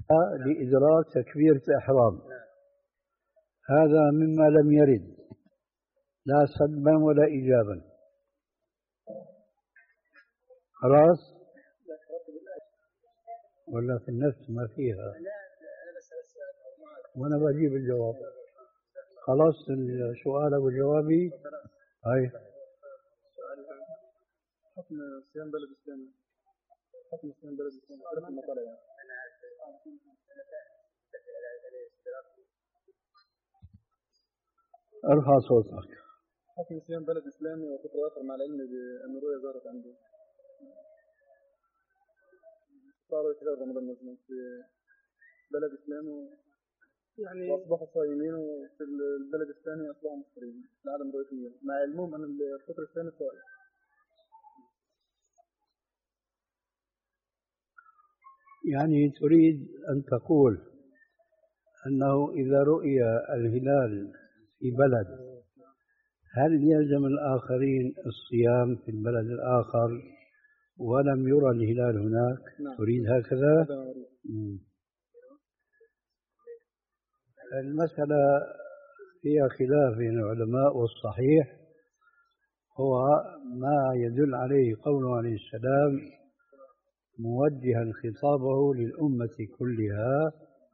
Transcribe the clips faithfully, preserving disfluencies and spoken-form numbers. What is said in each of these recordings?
لإدراك تكبيرة الإحرام. هذا مما لم يرد لا سلبا ولا إيجابا. خلاص ولا في النفس ما فيها، وأنا بجيب الجواب. خلاص السؤال وجوابي. هاي حكم صيام بلد إسلامي، حكم صيام بلد إسلامي ارفع صوتك. حكم صيام بلد إسلامي وفترة آخر مع العلم بأن الرؤيا ظهرت عنده. صار كذا رمضان مثلا في بلد إسلامي يعني أصبحوا صايمين، وفي البلد الثاني أصبحوا مفطرين لعدم رؤية، مع علمهم أن الفطر الثاني صائم. يعني تريد أن تقول أنه إذا رؤي الهلال في بلد هل يلزم الآخرين الصيام في البلد الآخر ولم يرى الهلال هناك؟ نعم. تريد هكذا؟ المسألة فيها خلاف بين العلماء، والصحيح هو ما يدل عليه قوله عليه السلام موجها خطابه للأمة كلها: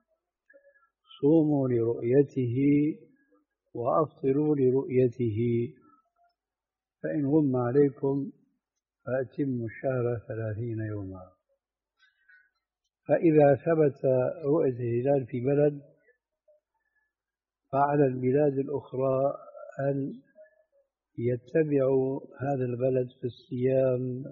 صوموا لرؤيته وأفطروا لرؤيته، فإن غم عليكم فأتموا الشهر ثلاثين يوما. فإذا ثبت رؤية الهلال في بلد فعلى البلاد الأخرى أن يتبعوا هذا البلد في الصيام،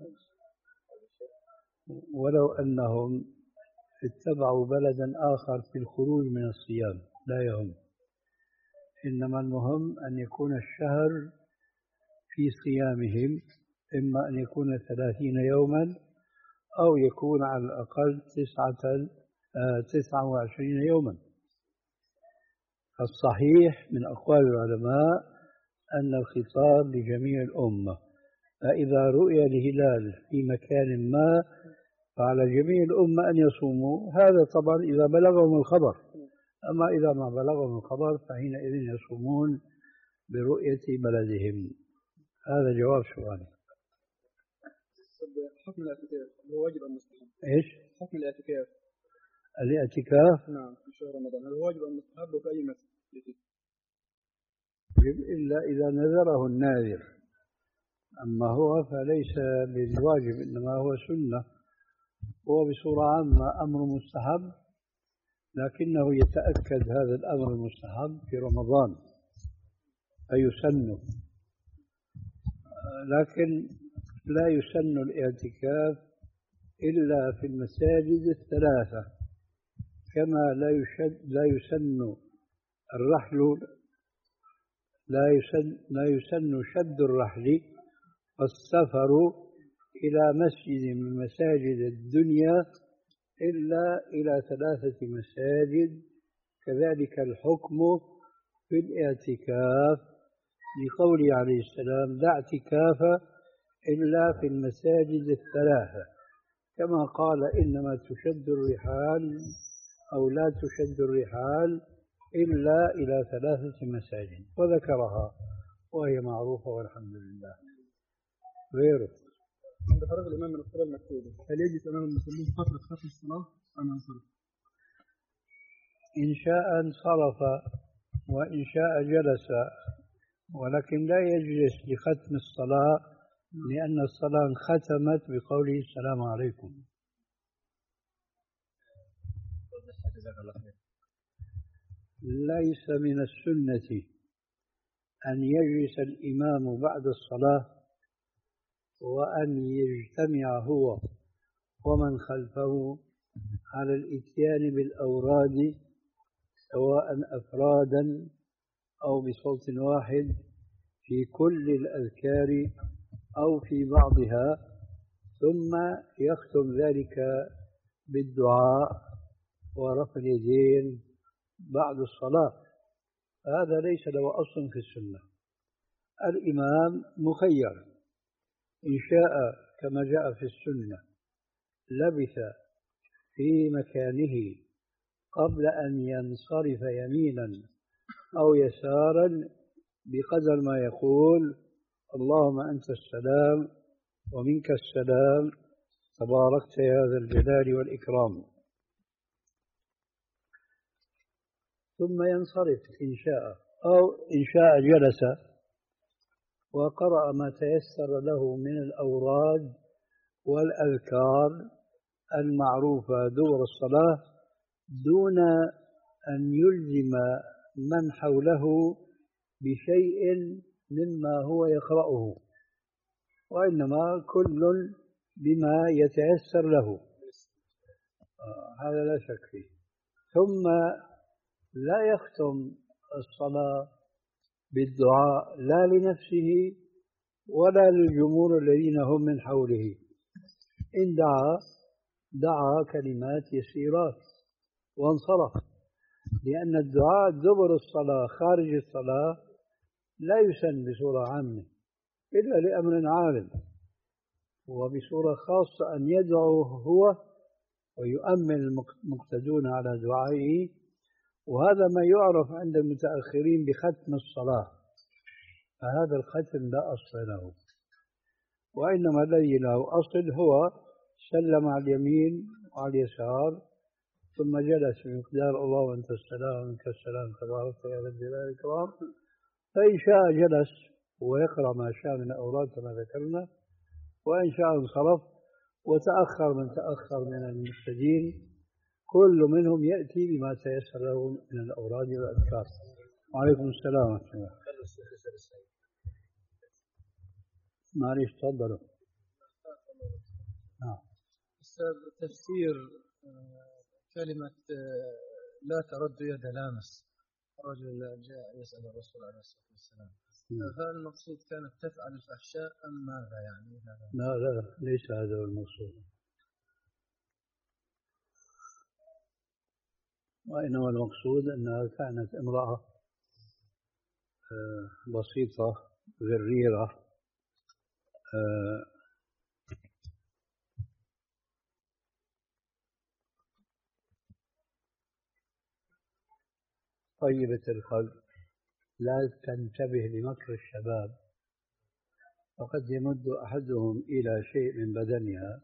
ولو أنهم اتبعوا بلدا آخر في الخروج من الصيام لا يهم، إنما المهم أن يكون الشهر في صيامهم، إما أن يكون ثلاثين يوما أو يكون على الأقل تسعة تسعة وعشرين يوما. الصحيح من أقوال العلماء أن الخطاب لجميع الأمة، فإذا رؤي الهلال في مكان ما فعلى جميع الأمة أن يصوموا. هذا طبعا إذا بلغهم الخبر، أما إذا ما بلغهم الخبر فحينئذ يصومون برؤية بلدهم. هذا جواب سؤالي. حكم الاعتكاف هو واجب أم مستحب؟ إيش؟ حكم الاعتكاف. الاعتكاف نعم في شهر رمضان هل هو واجب أم مستحب وفي أي مسجد؟ إلا إذا نذره الناذر، أما هو فليس بالواجب إنما هو سنة، هو بصورة عامة أمر مستحب، لكنه يتأكد هذا الأمر المستحب في رمضان فيسن، لكن لا يسن الاعتكاف إلا في المساجد الثلاثة، كما لا يشد لا يسن الرحل لا يسن لا يسن شد الرحل والسفر إلى مسجد من مساجد الدنيا إلا إلى ثلاثة مساجد. كذلك الحكم في الاعتكاف لقوله عليه السلام: لا اعتكاف إلا في المساجد الثلاثة، كما قال: إنما تشد الرحال أو لا تشد الرحال إلا إلى ثلاثة مساجد، وذكرها وهي معروفة والحمد لله. غيره عند فرغ الإمام من الصلاة المكتوبة هل يجلس أمام المسلمين فترة ختم الصلاة أم ينصرف؟ إن شاء انصرف وإن شاء جلس، ولكن لا يجلس لختم الصلاة، لأن الصلاة ختمت بقوله السلام عليكم. ليس من السنة أن يجلس الإمام بعد الصلاة وأن يجتمع هو ومن خلفه على الإتيان بالأوراد سواء أفرادا أو بصوت واحد في كل الأذكار أو في بعضها، ثم يختم ذلك بالدعاء ورفع اليدين بعد الصلاة. هذا ليس له أصل في السنة. الإمام مخير، إن شاء كما جاء في السنة لبث في مكانه قبل أن ينصرف يمينا أو يسارا بقدر ما يقول اللهم أنت السلام ومنك السلام تباركت يا ذا الجلال والإكرام، ثم ينصرف إن شاء، أو إن شاء جلس وقرأ ما تيسر له من الأوراد والأذكار المعروفة دور الصلاة دون أن يلزم من حوله بشيء مما هو يقرأه، وإنما كل بما يتيسر له. آه هذا لا شك فيه. ثم لا يختم الصلاة بالدعاء لا لنفسه ولا للجمهور الذين هم من حوله. إن دعا دعا كلمات يسيرات وانصرف، لأن الدعاء دبر الصلاة خارج الصلاة لا يسن بصورة عامة إلا لأمر عارض، وبصورة خاصة أن يدعو هو ويؤمن المقتدون على دعائه، وهذا ما يعرف عند المتأخرين بختم الصلاة، فهذا الختم لا أصل له، وإنما الذي له أصل هو سلم على اليمين وعلى اليسار ثم جلس بمقدار الله وأنت السلام ومنك السلام تبارك يا ذا الجلال والإكرام، فإن شاء جلس ويقرأ ما شاء من الأوراد كما ذكرنا، وإن شاء انصرف وتأخر من تأخر من المقتدين كل منهم يأتي بما تيسر له من الأوراد والأذكار. وعليكم السلام ورحمة الله. معليش تفضلوا. نعم. أستاذ تفسير كلمة لا ترد يد لامس، رجل جاء يسأل الرسول عليه الصلاة والسلام هل المقصود كانت تفعل الفحشاء أم ماذا يعني هذا؟ لا لا ليس هذا هو المقصود، وإنما المقصود أنها كانت امرأة بسيطة غريرة طيبة القلب لا تنتبه لمكر الشباب، وقد يمد أحدهم إلى شيء من بدنها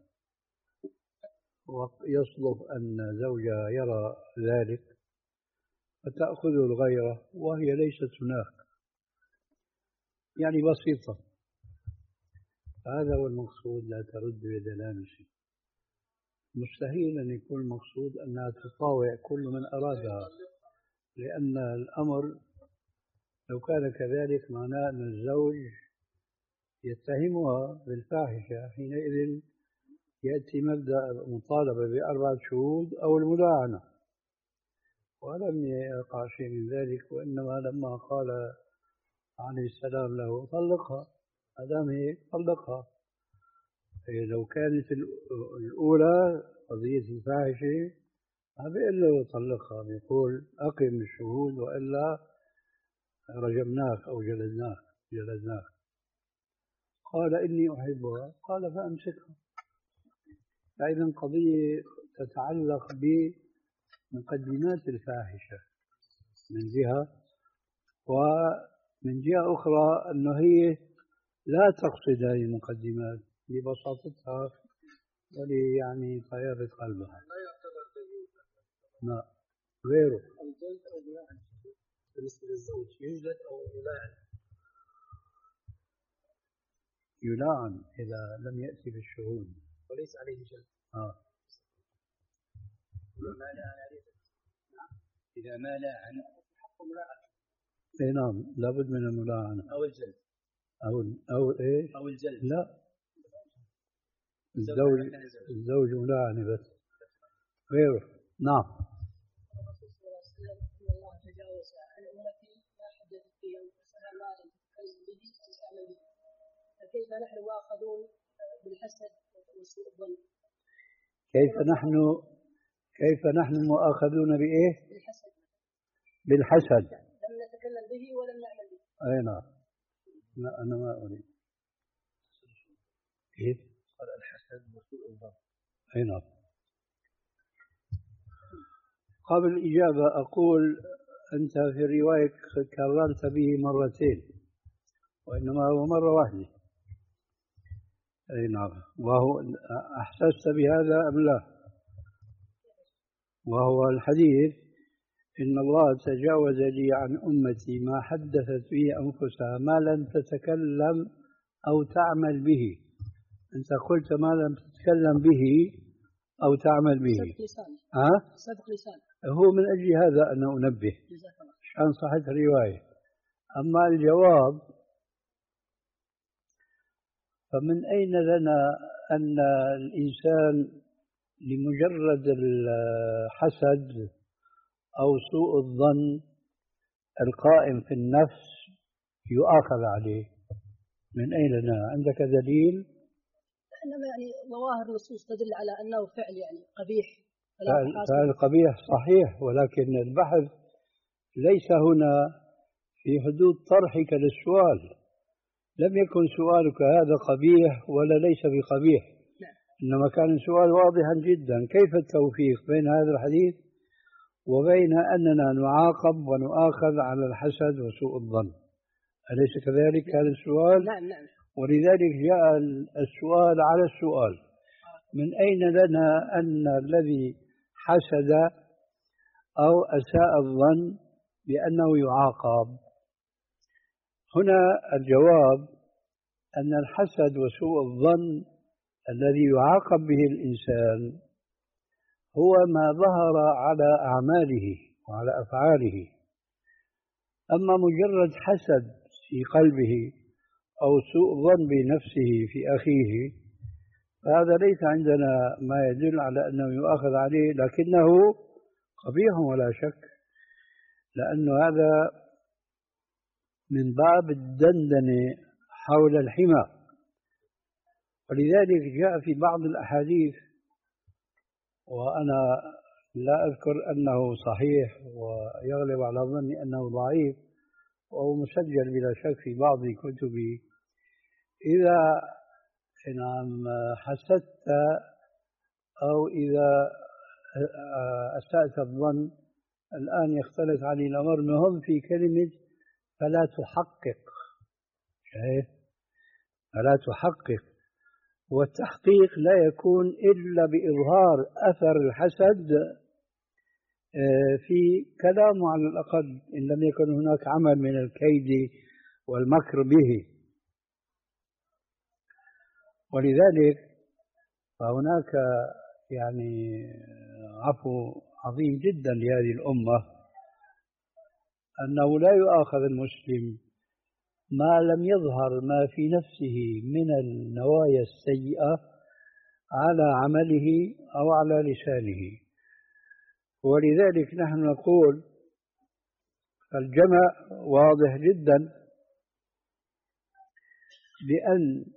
ويصلف أن زوجها يرى ذلك فتأخذ الغيرة وهي ليست هناك، يعني بسيطة. هذا هو المقصود لا ترد يد لامس. مستحيل أن يكون المقصود أنها تطاوع كل من أرادها، لأن الأمر لو كان كذلك معناه أن الزوج يتهمها بالفاحشة، حينئذ يأتي مبدأ مطالبة بأربعة شهود أو الملاعنة، ولم يقع شيء من ذلك، وإنما لما قال عليه السلام له طلقها، أدام هيك طلقها. لو كانت الأولى قضية الفاحشة ما بيقول له طلقها، بيقول أقم الشهود وإلا رجمناك أو جلدناك جلدناك. قال إني أحبها، قال فأمسكها. فإذا قضية تتعلق بمقدمات الفاحشة من جهة، ومن جهة أخرى أنه هي لا تقصد هذه المقدمات لبساطتها ولي يعني طيابة قلبها. لا غيره. الجلد أو الملاعن بالنسبة للزوج يجلد أو يلاعن؟ يلاعن إذا لم يأتي بالشهود وليس عليه جلد. آه. إذا ما لاعن عليه نعم. إذا ما لاعن حق ملاعن. إيه نعم لابد من الملاعنة أو الجلد أو أو إيش؟ أو الجلد. لا الزوج الزوج ملاعنة بس غيره. نعم. الرسول صلى الله عليه وسلم ان الله تجاوز عن امتي ما حدثت به انفسها ما لم تتكلم به او تعمل به، فكيف نحن مؤاخذون بالحسد وسوء الظن؟ كيف نحن كيف نحن مؤاخذون بإيه؟ بالحسد. بالحسد. لم نتكلم به ولم نعمل به. أي نعم. لا أنا ما أريد. كيف؟ قال الحسد وسوء الظن. أي نعم. قبل الإجابة أقول أنت في الرواية كررت به مرتين وإنما هو مرة واحدة. أي نعم. وهو أحسست بهذا أم لا؟ وهو الحديث إن الله تجاوز لي عن أمتي ما حدثت به أنفسها ما لم تتكلم أو تعمل به. أنت قلت ما لم تتكلم به أو تعمل به. صدق لسان. ها؟ صدق لسان. هو من أجل هذا أنا أنبه عشان صحة الرواية. أما الجواب فمن أين لنا أن الإنسان لمجرد الحسد أو سوء الظن القائم في النفس يؤاخذ عليه؟ من أين لنا؟ عندك دليل؟ إنما يعني ظواهر النصوص تدل على أنه فعل يعني قبيح. فالقبيح صحيح، ولكن البحث ليس هنا في حدود طرحك للسؤال. لم يكن سؤالك هذا قبيح ولا ليس بقبيح، إنما كان السؤال واضحا جدا. كيف التوفيق بين هذا الحديث وبين أننا نعاقب ونؤاخذ على الحسد وسوء الظن؟ أليس كذلك كان السؤال؟ نعم نعم. ولذلك جاء السؤال على السؤال. من أين لنا أن الذي حسد أو أساء الظن بأنه يعاقب؟ هنا الجواب أن الحسد وسوء الظن الذي يعاقب به الإنسان هو ما ظهر على أعماله وعلى أفعاله. أما مجرد حسد في قلبه أو سوء ظن بنفسه في أخيه فهذا ليس عندنا ما يدل على أنه يؤاخذ عليه، لكنه قبيح ولا شك، لأن هذا من باب الدندنة حول الحمى. ولذلك جاء في بعض الأحاديث، وأنا لا أذكر أنه صحيح ويغلب على ظني أنه ضعيف وهو مسجل بلا شك في بعض كتبي، إذا نعم حسدت أو إذا أسأت الظن، الآن يختلف علي الأمر مهم في كلمة فلا تحقق. شايف؟ فلا تحقق، والتحقيق لا يكون إلا بإظهار أثر الحسد في كلامه على الأقل، إن لم يكن هناك عمل من الكيد والمكر به. ولذلك فهناك يعني عفو عظيم جدا لهذه الأمة أنه لا يؤاخذ المسلم ما لم يظهر ما في نفسه من النوايا السيئة على عمله أو على لسانه. ولذلك نحن نقول الجمع واضح جدا بأن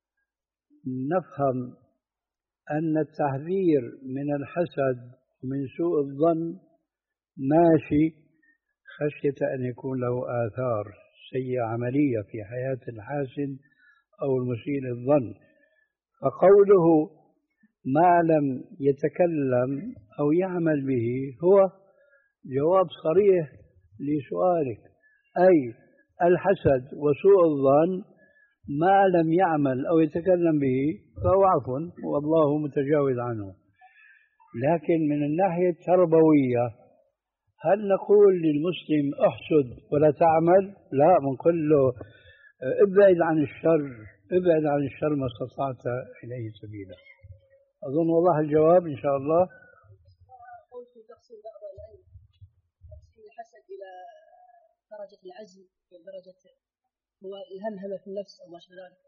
نفهم أن التحذير من الحسد ومن سوء الظن ماشي خشية أن يكون له آثار سيئة عملية في حياة الحاسد أو المسيء للظن. فقوله ما لم يتكلم أو يعمل به هو جواب صريح لسؤالك، أي الحسد وسوء الظن ما لم يعمل أو يتكلم به فهو عفو والله متجاوز عنه. لكن من الناحية التربوية هل نقول للمسلم احسد ولا تعمل؟ لا، بنقول له ابعد عن الشر، ابعد عن الشر ما استطعت إليه سبيلا. أظن وضح الجواب إن شاء الله. قول في تقسيم بعض العلم تقسيم الحسد إلى درجة العزم ودرجة هو الهمهمة في النفس أو ما شابه ذلك.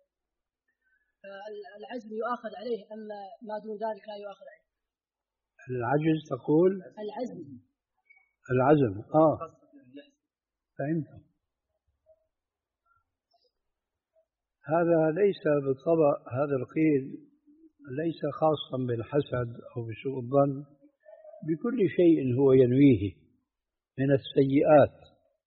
العزم يؤاخذ عليه أما ما دون ذلك لا يؤاخذ عليه. العجز تقول؟ العزم. العزم آه فهمت. هذا ليس بالطبع، هذا القيد ليس خاصا بالحسد أو بسوء الظن، بكل شيء هو ينويه من السيئات.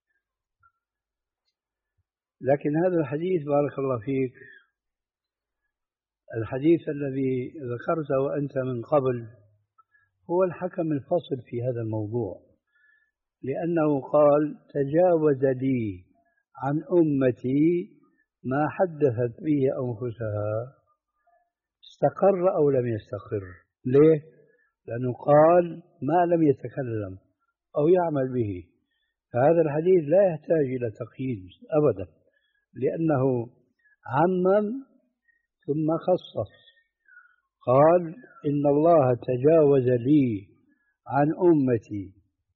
لكن هذا الحديث بارك الله فيك، الحديث الذي ذكرته أنت من قبل هو الحكم الفصل في هذا الموضوع، لأنه قال تجاوز لي عن أمتي ما حدثت به أنفسها، استقر أو لم يستقر. ليه؟ لأنه قال ما لم يتكلم أو يعمل به. فهذا الحديث لا يحتاج إلى تقييد أبدا، لأنه عمم ثم خصص. قال إن الله تجاوز لي عن أمتي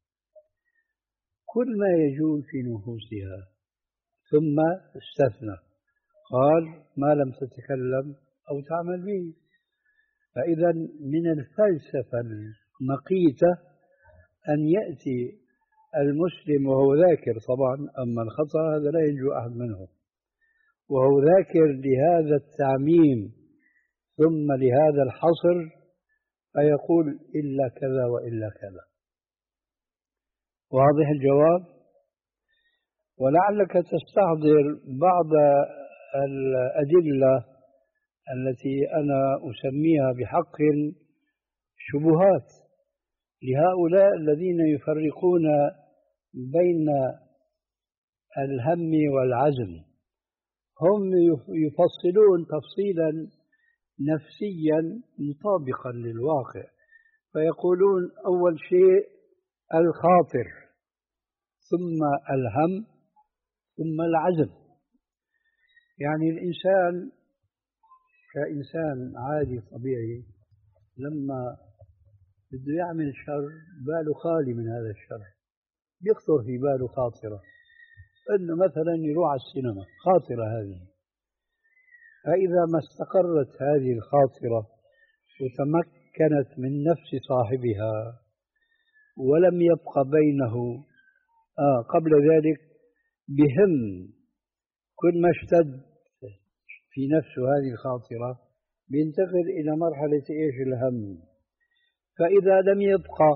كل ما يجول في نفوسها، ثم استثنى قال ما لم تتكلم أو تعمل به. فإذا من الفلسفة المقيتة أن يأتي المسلم وهو ذاكر طبعا، أما الخطأ هذا لا ينجو أحد منه، وهو ذاكر لهذا التعميم ثم لهذا الحصر، فيقول إلا كذا وإلا كذا. واضح الجواب؟ ولعلك تستحضر بعض الأدلة التي أنا أسميها بحق شبهات لهؤلاء الذين يفرقون بين الهم والعزم. هم يفصلون تفصيلا نفسيا مطابقا للواقع، فيقولون أول شيء الخاطر، ثم الهم، ثم العزم. يعني الإنسان كإنسان عادي طبيعي لما بده يعمل شر باله خالي من هذا الشر، بيخطر في باله خاطرة أنه مثلا يروح على السينما، خاطرة هذه. فإذا ما استقرت هذه الخاطرة وتمكنت من نفس صاحبها ولم يبق بينه آه قبل ذلك بهم كل ما اشتد في نفسه هذه الخاطرة، بينتقل إلى مرحلة إيش؟ الهم. فإذا لم يبقى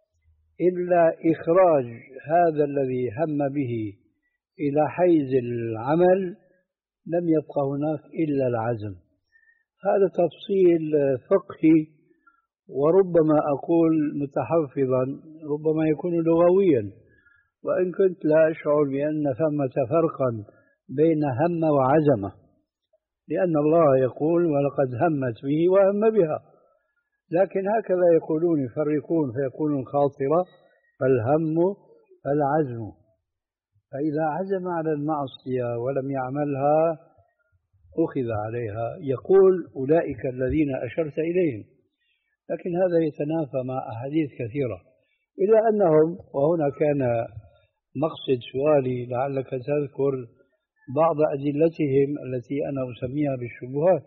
إلا إخراج هذا الذي هم به إلى حيز العمل، لم يبقى هناك إلا العزم. هذا تفصيل فقهي، وربما أقول متحفظا، ربما يكون لغويا، وإن كنت لا أشعر بأن ثمة فرقا بين هم وعزمة، لأن الله يقول ولقد همت به وهم بها. لكن هكذا يقولون، يفرقون فيقولون الخاطرة فالهم فالعزم. فإذا عزم على المعصية ولم يعملها أخذ عليها. يقول أولئك الذين أشرت إليهم، لكن هذا يتنافى مع أحاديث كثيرة، إلا أنهم، وهنا كان مقصد سؤالي، لعلك تذكر بعض أدلتهم التي أنا أسميها بالشبهات.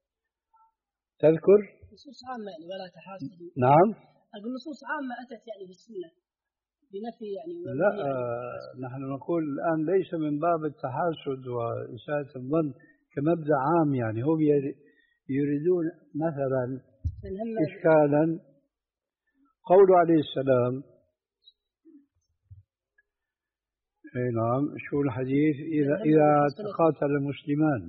تذكر؟ نصوص عامة يعني ولا تحاسدوا. نعم. أقول نصوص عامة أتت يعني بالسنة بنفي يعني. لا يعني نحن نقول الآن ليس من باب التحاسد وإساءة الظن كمبدأ عام، يعني هم يريدون مثلا إشكالا. قول عليه السلام، اي نعم، شو الحديث؟ إذا إذا تقاتل المسلمان.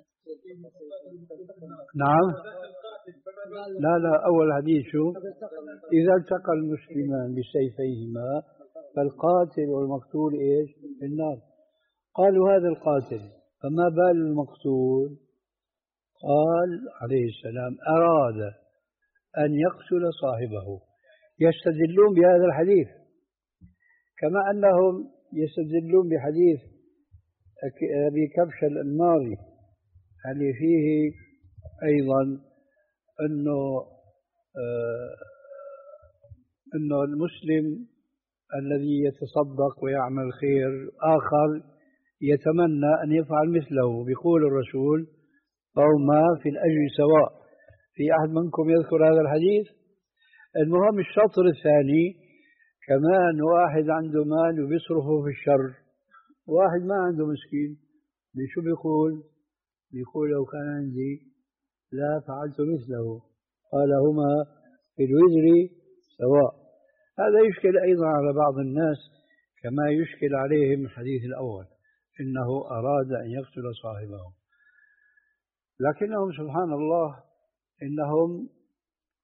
نعم. لا لا أول حديث شو؟ إذا التقى المسلمان بسيفيهما فالقاتل والمقتول إيش؟ في النار. قالوا هذا القاتل، فما بال المقتول؟ قال عليه السلام أراد أن يقتل صاحبه. يستدلون بهذا الحديث، كما أنهم يستدلون بحديث أبي كبش الأنماري اللي فيه أيضا أنه آه أنه المسلم الذي يتصدق ويعمل خير آخر يتمنى أن يفعل مثله، بيقول الرسول فهما في الأجر سواء. في أحد منكم يذكر هذا الحديث؟ المهم الشطر الثاني كمان، واحد عنده مال وبيصرفه في الشر، واحد ما عنده مسكين، بشو بيقول؟ بيقول لو كان عندي لا فعلت مثله. قال هما في الوزر سواء. هذا يشكل أيضا على بعض الناس كما يشكل عليهم الحديث الأول، إنه أراد أن يقتل صاحبه. لكنهم سبحان الله إنهم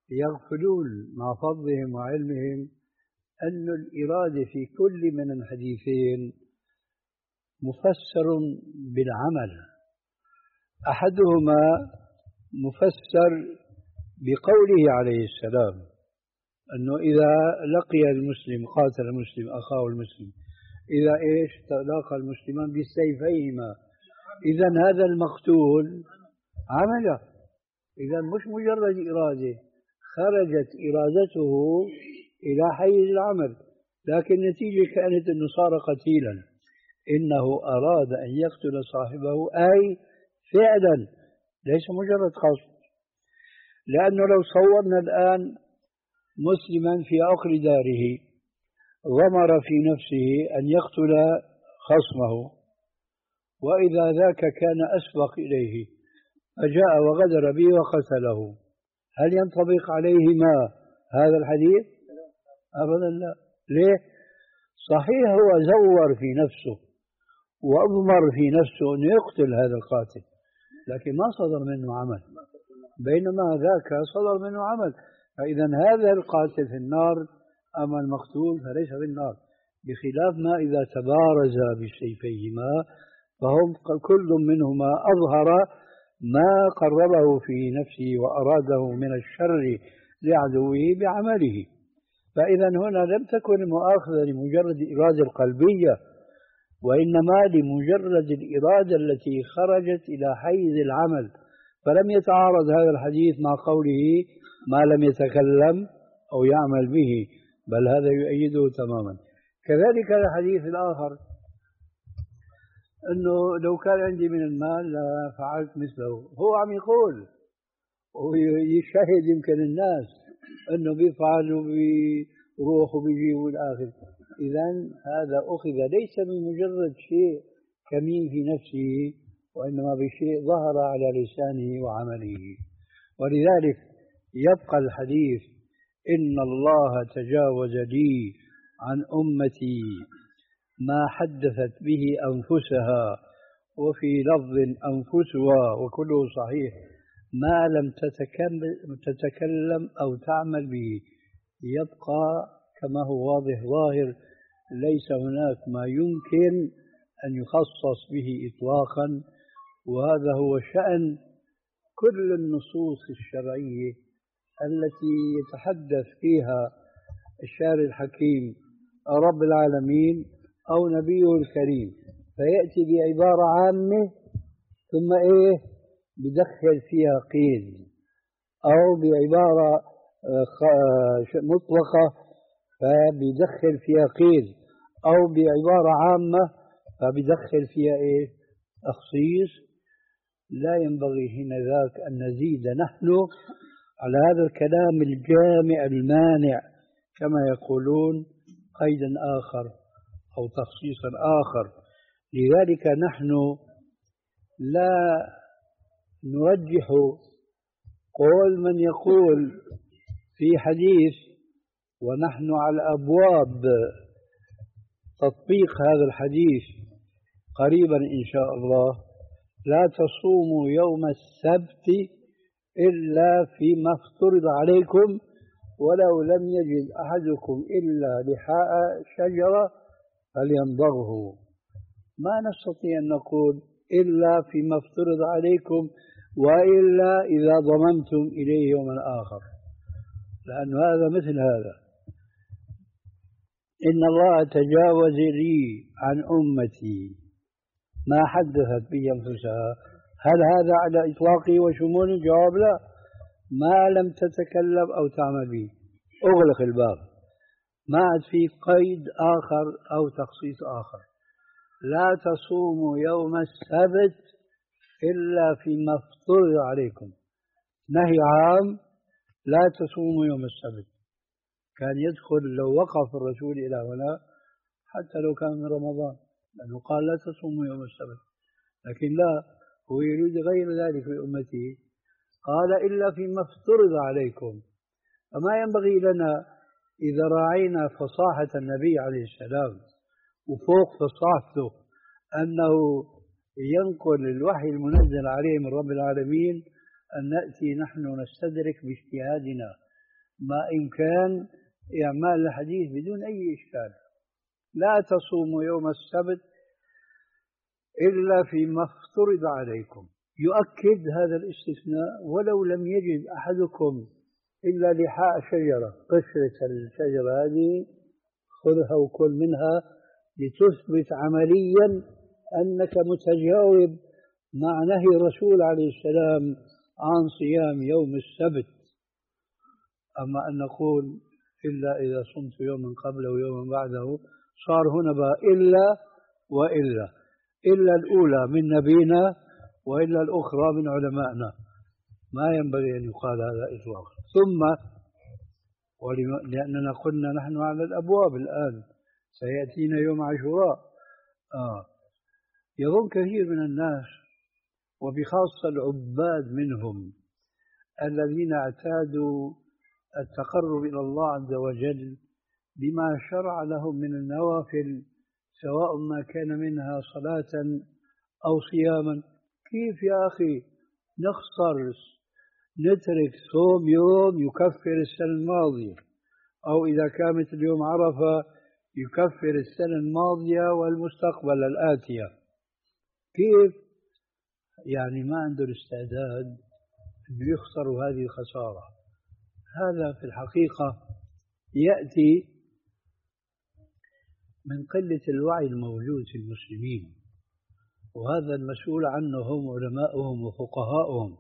يغفلون مع فضلهم وعلمهم أن الإرادة في كل من الحديثين مفسر بالعمل. أحدهما مفسر بقوله عليه السلام أنه إذا لقي المسلم قاتل المسلم أخاه المسلم، إذا إيش تلاقى المسلمان بالسيفيهما، إذا هذا المقتول عمله، إذا مش مجرد إرادة، خرجت إرادته إلى حيز العمل، لكن النتيجة كانت أنه صار قتيلا، إنه أراد أن يقتل صاحبه أي فعلا ليس مجرد قصد. لأنه لو صورنا الآن مسلما في عقر داره ضمر في نفسه أن يقتل خصمه، وإذا ذاك كان أسبق إليه فجاء وغدر به وقتله، هل ينطبق عليه ما هذا الحديث؟ أبدا لا. ليه؟ صحيح هو زور في نفسه وأضمر في نفسه أن يقتل هذا القاتل، لكن ما صدر منه عمل، بينما ذاك صدر منه عمل. فإذا هذا القاتل في النار أما المقتول فليس في النار، بخلاف ما إذا تبارز بسيفيهما فهم كل منهما أظهر ما قربه في نفسه وأراده من الشر لعدوه بعمله. فإذا هنا لم تكن المؤاخذة لمجرد الإرادة القلبية، وإنما لمجرد الإرادة التي خرجت إلى حيز العمل، فلم يتعارض هذا الحديث مع قوله ما لم يتكلم أو يعمل به، بل هذا يؤيده تماما. كذلك الحديث الآخر أنه لو كان عندي من المال لفعلت مثله، هو عم يقول ويشهد يمكن الناس أنه بيفعل وبيروح وبيجي والآخر. إذا هذا أخذ ليس من مجرد شيء كمين في نفسه، وإنما بشيء ظهر على لسانه وعمله. ولذلك يبقى الحديث إن الله تجاوز لي عن أمتي ما حدثت به أنفسها، وفي لفظ أنفسها، وكله صحيح، ما لم تتكلم أو تعمل به. يبقى كما هو واضح ظاهر، ليس هناك ما يمكن أن يخصص به إطلاقا، وهذا هو شأن كل النصوص الشرعية التي يتحدث فيها الشارع الحكيم رب العالمين أو نبيه الكريم، فيأتي بعبارة عامة ثم إيه بدخل فيها قيد، أو بعبارة مطلقة فبدخل فيها قيد، أو بعبارة عامة فبدخل فيها إيه تخصيص. لا ينبغي هنا ذاك أن نزيد نحن على هذا الكلام الجامع المانع كما يقولون قيدا آخر أو تخصيصا آخر. لذلك نحن لا نرجح قول من يقول في حديث ونحن على أبواب تطبيق هذا الحديث قريبا إن شاء الله: لا تصوموا يوم السبت إلا فيما افترض عليكم، ولو لم يجد أحدكم إلا لحاء شجرة فليمضغه. ما نستطيع أن نقول إلا فيما افترض عليكم وإلا إذا ضممتم إليه يوما آخر، لأن هذا مثل هذا. إن الله تجاوز لي عن أمتي ما حدثت به أنفسها، هل هذا على إطلاقه وشموله؟ الجواب لا، ما لم تتكلم أو تعمل به، أغلق الباب، ما عاد في قيد آخر أو تخصيص آخر. لا تصوموا يوم السبت إلا فيما افترض عليكم، نهي عام، لا تصوموا يوم السبت. كان يدخل لو وقف الرسول إلى هنا حتى لو كان من رمضان، لأنه قال لا تصوموا يوم السبت، لكن لا، هو يريد غير ذلك في أمته، قال إلا فيما افترض عليكم. فما ينبغي لنا إذا راعينا فصاحة النبي عليه السلام وفوق فصاحته أنه ينقل الوحي المنزل عليه من رب العالمين أن نأتي نحن نستدرك باجتهادنا ما إن كان إعمال الحديث بدون أي إشكال. لا تصوموا يوم السبت إلا فيما افترض عليكم. يؤكد هذا الاستثناء ولو لم يجد أحدكم إلا لحاء شجرة، قشرة الشجرة هذه خذها وكل منها لتثبت عمليا أنك متجاوب مع نهي الرسول عليه السلام عن صيام يوم السبت. أما أن نقول إلا إذا صمت يوما قبله ويوما بعده، صار هنا بقى إلا وإلا، إلا الأولى من نبينا وإلا الأخرى من علمائنا، ما ينبغي أن يقال هذا إطلاقا. ثم لأننا قلنا نحن على الأبواب الآن، سيأتينا يوم عاشوراء. آه. يظن كثير من الناس وبخاصة العباد منهم الذين اعتادوا التقرب إلى الله عز وجل بما شرع لهم من النوافل، سواء ما كان منها صلاة أو صياما. كيف يا أخي نخسر نترك صوم يوم يكفر السنة الماضية، أو إذا كانت اليوم عرفة يكفر السنة الماضية والمستقبل الآتية؟ كيف يعني ما عنده الاستعداد أن يخسروا هذه الخسارة؟ هذا في الحقيقة يأتي من قلة الوعي الموجود في المسلمين، وهذا المسؤول عنه هم علماؤهم وفقهاؤهم.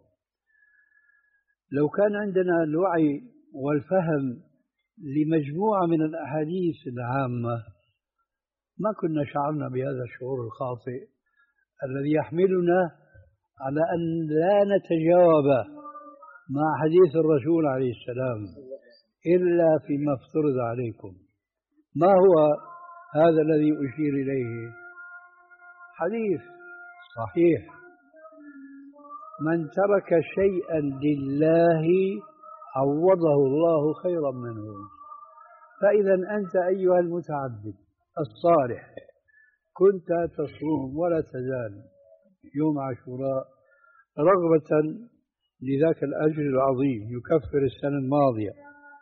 لو كان عندنا الوعي والفهم لمجموعة من الأحاديث العامة ما كنا شعرنا بهذا الشعور الخاطئ الذي يحملنا على أن لا نتجاوب مع حديث الرسول عليه السلام إلا فيما افترض عليكم. ما هو هذا الذي أشير إليه؟ حديث صحيح: من ترك شيئا لله عوضه الله خيرا منه. فإذا أنت أيها المتعبد الصالح كنت تصوم ولا تزال يوم عاشوراء رغبة لذاك الأجر العظيم يكفر السنة الماضية،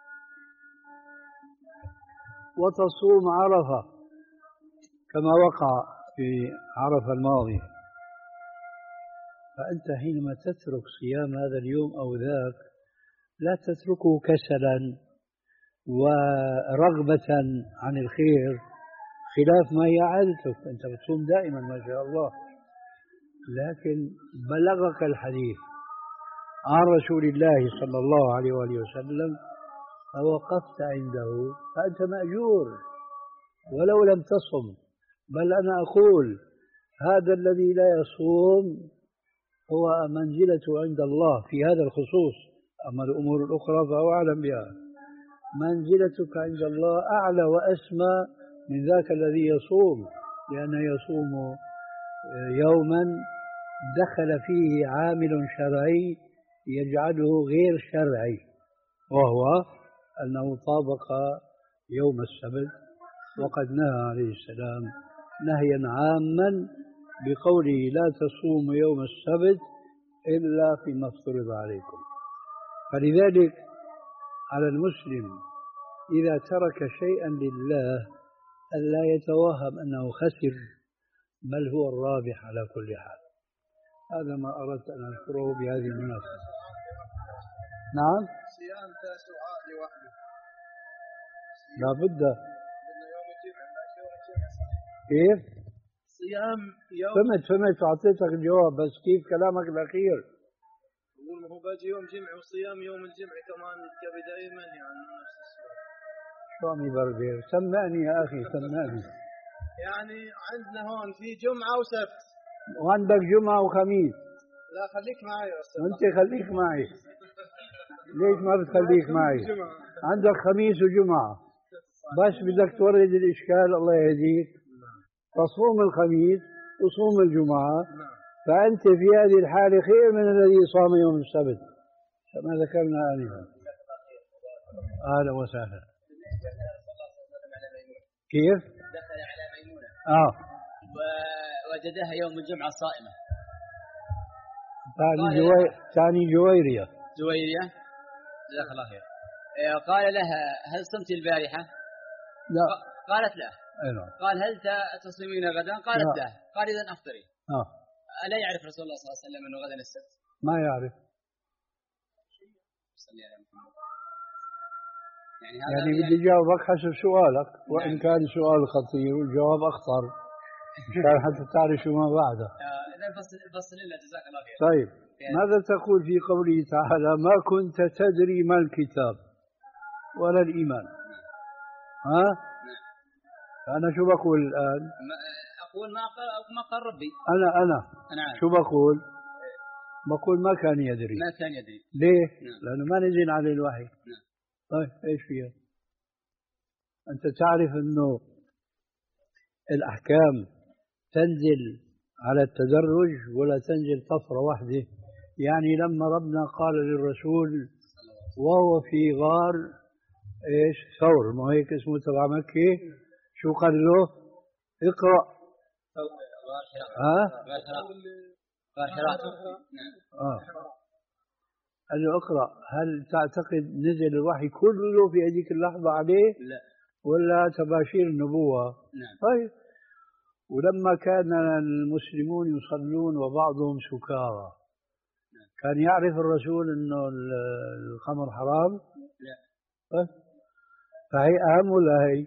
وتصوم عرفة كما وقع في عرفة الماضية، فأنت حينما تترك صيام هذا اليوم أو ذاك لا تتركه كسلا ورغبة عن الخير خلاف ما هي عادتك. أنت بتصوم دائما ما شاء الله، لكن بلغك الحديث عن رسول الله صلى الله عليه وآله وسلم فوقفت عنده فأنت مأجور ولو لم تصم. بل أنا أقول هذا الذي لا يصوم هو منزلته عند الله في هذا الخصوص، أما الأمور الأخرى فهو أعلم بها. منزلتك عند الله أعلى وأسمى من ذاك الذي يصوم، لأنه يصوم يوما دخل فيه عامل شرعي يجعله غير شرعي، وهو أنه طابق يوم السبت، وقد نهى عليه السلام نهيا عاما بقوله لا تصوموا يوم السبت إلا فيما افترض عليكم. فلذلك على المسلم إذا ترك شيئا لله ألا يتوهم أنه خسر، بل هو الرابح على كل حال. هذا ما أردت أن أذكره بهذه المناسبة. نعم، صيام تاسوعاء لوحده لا بد. كيف؟ صيام يوم فهمت فهمت وأعطيتك الجواب، بس كيف كلامك الأخير؟ يقول ما هو باجي يوم جمع وصيام يوم الجمع كمان يتكبد دائما، يعني نفس السؤال. شو عم يبربر؟ سمعني يا أخي سمعني. يعني عندنا هون في جمعة وسبت، وعندك جمعة وخميس. لا خليك معي يا أستاذ. أنت خليك معي. ليش ما بتخليك معي؟ عندك خميس وجمعة، بس بدك تورد الإشكال الله يهديك، تصوم الخميس وصوم الجمعة، فأنت في هذه الحالة خير من الذي صام يوم السبت كما ذكرنا آنفا. أهلا وسهلا. كيف؟ دخل على ميمونة آه ووجدها يوم الجمعة صائمة. ثاني جوي... ثاني جويرية جويرية جزاك الله خير. قال لها هل صمت البارحة؟ لا. قالت لا. أيوة. قال هل تصومين غدا؟ قالت لا. لا. قال إذا أفطري. آه. ألا يعرف رسول الله صلى الله عليه وسلم أنه غدا السبت؟ ما يعرف. صلي على محمد. يعني, يعني بدي أجاوبك حسب سؤالك، وإن نعم. كان سؤال خطير والجواب أخطر مشان حتى تعرف شو ما بعده. إذا فصل فصل لنا جزاك الله خير. طيب يعني. ماذا تقول في قوله تعالى ما كنت تدري ما الكتاب ولا الإيمان؟ ها؟ أنا شو بقول الآن؟ أقول ما قال ما قال ربي. أنا أنا نعم. شو بقول؟ بقول ما كان يدري. ما كان يدري. ليه؟ نعم. لأنه ما نزل عليه الوحي. نعم. طيب إيش فيها؟ أنت تعرف إنه الأحكام تنزل على التدرج ولا تنزل طفرة واحدة. يعني لما ربنا قال للرسول وهو في غار إيش ثور، ما هيك اسمه تبع مكة، شو قال له؟ اقرأ. ها؟ غار حراء. آه. قال له اقرأ. هل تعتقد نزل الوحي كله في هذيك اللحظة عليه؟ لا. ولا تباشير النبوة؟ نعم. طيب. ولما كان المسلمون يصلون وبعضهم سكارى كان يعرف الرسول انه الخمر حرام؟ لا. طيب. فهي اهم ولا هي؟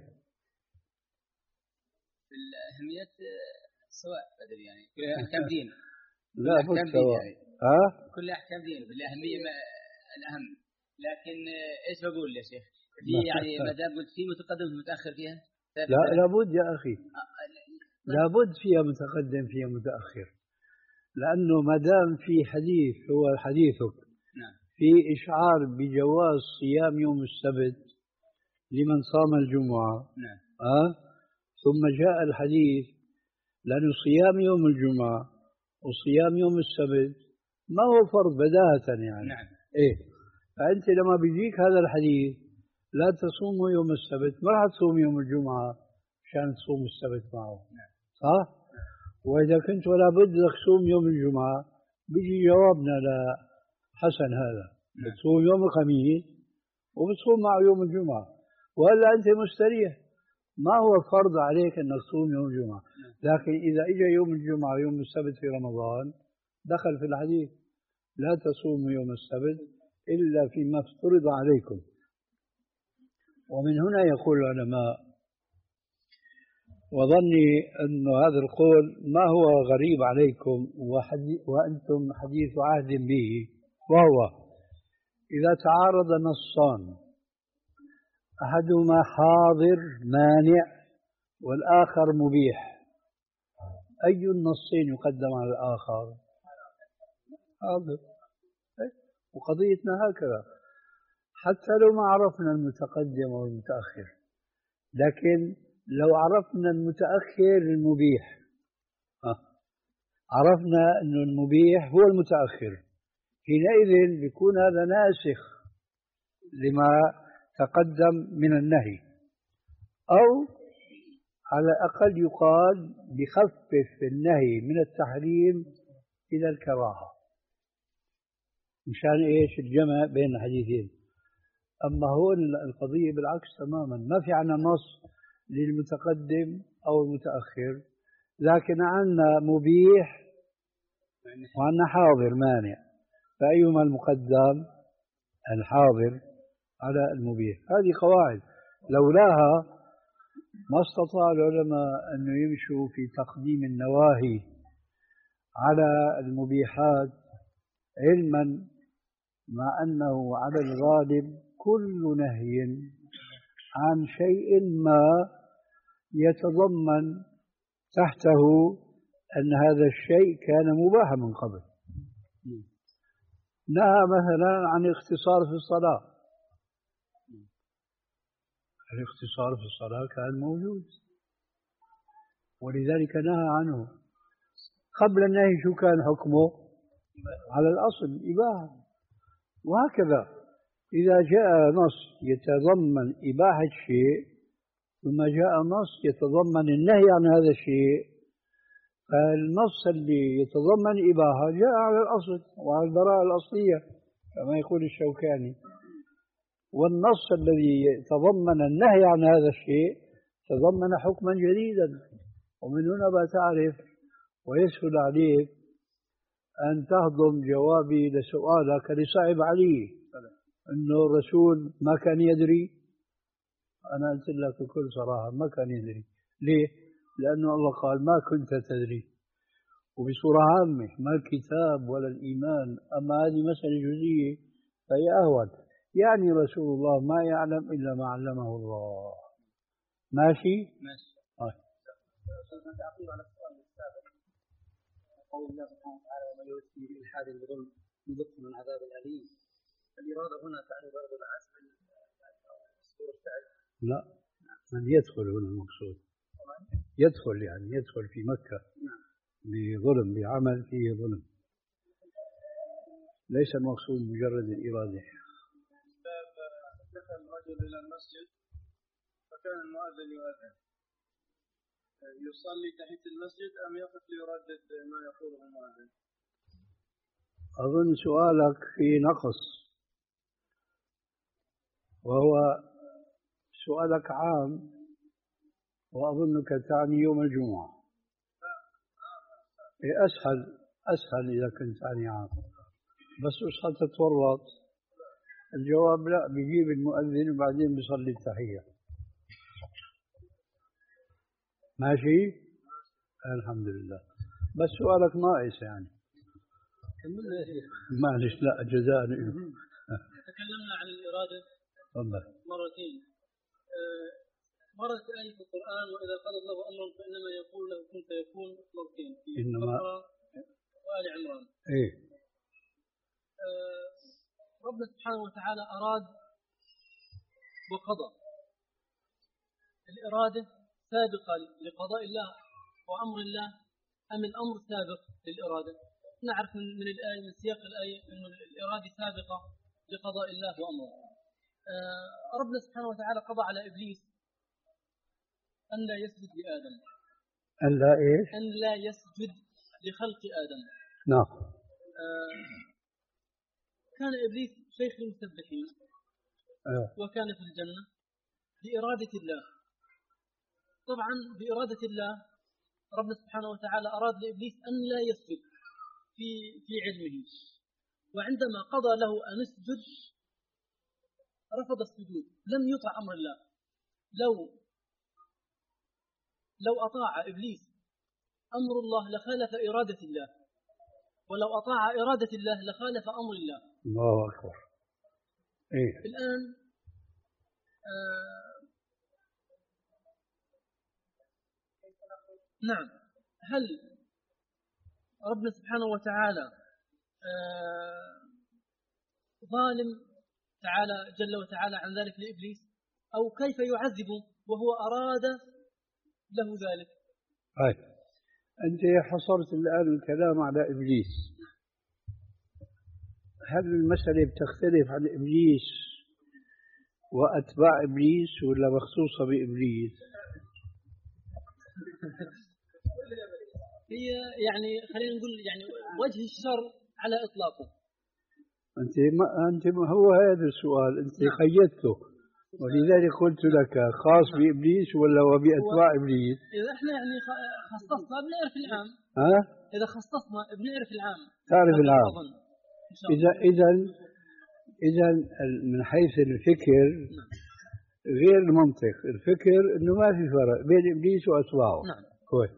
الأهمية سواء أدري يعني كل أحكام دين. لا مش سواء. ها؟ كل أحكام دين بالأهمية الأهم. لكن إيش بقول يا شيخ؟ في يعني ما دام قلت في متقدم ومتأخر فيها. لا لابد يا أخي. لابد فيها متقدم فيها متأخر. لأنه ما دام في حديث هو حديثك. نعم. في إشعار بجواز صيام يوم السبت لمن صام الجمعة. نعم. أه؟ ثم جاء الحديث لأن صيام يوم الجمعة وصيام يوم السبت ما هو فرض بداهة يعني. نعم. إيه. فأنت لما بيجيك هذا الحديث لا تصوموا يوم السبت ما راح تصوم يوم الجمعة عشان تصوم السبت معه. نعم. صح؟ وإذا كنت ولا بد لك تصوم يوم الجمعة بيجي جوابنا لحسن هذا. نعم. بتصوم يوم الخميس وبتصوم معه يوم الجمعة وهلا أنت مستريح ما هو فرض عليك أنك تصوم يوم الجمعة. لكن إذا إجا يوم الجمعة يوم السبت في رمضان دخل في الحديث لا تصوموا يوم السبت إلا فيما افترض عليكم. ومن هنا يقول العلماء وظني أن هذا القول ما هو غريب عليكم وأنتم حديث عهد به، وهو إذا تعارض نصان أحدهما حاضر مانع والآخر مبيح أي النصين يقدم على الآخر؟ حاضر. وقضيتنا هكذا حتى لو ما عرفنا المتقدم أو المتأخر، لكن لو عرفنا المتأخر المبيح عرفنا أن المبيح هو المتأخر حينئذ بيكون هذا ناسخ لما تقدم من النهي، أو على الأقل يقال بخفف النهي من التحريم إلى الكراهة مشان إيش الجمع بين الحديثين. أما هون القضية بالعكس تماما ما في عنا نص للمتقدم أو المتأخر، لكن عنا مبيح وعنا حاضر مانع، فأيهما المقدم؟ الحاضر على المبيح. هذه قواعد لولاها ما استطاع العلماء أن يمشوا في تقديم النواهي على المبيحات، علما مع أنه على الغالب كل نهي عن شيء ما يتضمن تحته أن هذا الشيء كان مباحا من قبل. نهى مثلا عن الاختصار في الصلاة، الاختصار في الصلاة كان موجود ولذلك نهى عنه. قبل النهي شو كان حكمه؟ على الأصل إباحة. وهكذا إذا جاء نص يتضمن إباحة شيء ثم جاء نص يتضمن النهي عن هذا الشيء، فالنص اللي يتضمن إباحة جاء على الأصل وعلى البراءة الأصلية كما يقول الشوكاني. والنص الذي تضمن النهي عن هذا الشيء تضمن حكما جديدا. ومن هنا بتعرف ويسهل عليك أن تهضم جوابي لسؤالك اللي صعب عليه أنه الرسول ما كان يدري. أنا قلت لك بكل صراحة ما كان يدري. ليه؟ لأنه الله قال ما كنت تدري. وبصورة عامة ما الكتاب ولا الإيمان، أما هذه مسألة جزئية فهي أهون. يعني رسول الله ما يعلم إلا ما علمه الله. ماشي؟ ماشي. آه. تعقيب على السؤال السابق، قول الله سبحانه وتعالى ومن يؤتي بالإلحاد بظلم يذقه من عذاب أليم. الإرادة هنا تعني برضه العزم الصورة الثالثة. لا، من يدخل هنا المقصود. يدخل يعني يدخل في مكة بظلم، بعمل فيه ظلم، ليس المقصود مجرد الإرادة. دخل رجل إلى المسجد فكان المؤذن يؤذن، يصلي تحت المسجد أم يقف ليردد ما يقوله المؤذن؟ أظن سؤالك في نقص، وهو سؤالك عام وأظنك تعني يوم الجمعة. إيه أسهل أسهل إذا كنت تعني عام، بس أصلا تتورط. الجواب لا، بيجيب المؤذن وبعدين بيصلي التحية. ماشي؟ الحمد لله. بس سؤالك ناقص يعني. معلش لا جزاء. تكلمنا عن الإرادة مرتين. مرت آية في القرآن وإذا قال الله أمرا فإنما يقول له كن فيكون مرتين في البقرة وآل عمران. إيه. آه ربنا سبحانه وتعالى أراد وقضى. الإرادة سابقة لقضاء الله وأمر الله أم الأمر سابق للإرادة؟ نعرف من الآية من سياق الآية أن الإرادة سابقة لقضاء الله وأمره. آه ربنا سبحانه وتعالى قضى على إبليس أن لا يسجد لآدم. أن لا إيش؟ أن لا يسجد لخلق آدم. نعم. آه كان إبليس شيخ المسبحين أه. وكان في الجنة بإرادة الله. طبعا بإرادة الله ربنا سبحانه وتعالى أراد لإبليس أن لا يسجد في في علمه، وعندما قضى له أن يسجد رفض السجود، لم يطع أمر الله. لو لو أطاع إبليس أمر الله لخالف إرادة الله، ولو أطاع إرادة الله لخالف أمر الله. الله أكبر. إيه. الآن آه نعم، هل ربنا سبحانه وتعالى آه ظالم تعالى جل وتعالى عن ذلك لإبليس، أو كيف يعذبه وهو أراد له ذلك؟ هاي أنت حصرت الآن الكلام على إبليس. هل المسألة بتختلف عن إبليس وأتباع إبليس ولا مخصوصة بإبليس؟ هي يعني خلينا نقول يعني وجه الشر على إطلاقه. أنت ما أنت ما هو هذا السؤال أنت قيدته، ولذلك قلت لك خاص بإبليس ولا وبأتباع إبليس؟ إذا إحنا يعني خصصنا بنعرف العام. ها؟ إذا خصصنا بنعرف العام. تعرف العام. إذا إذا إذا من حيث الفكر غير المنطق، الفكر إنه ما في فرق بين إبليس وأتباعه. نعم. كويس.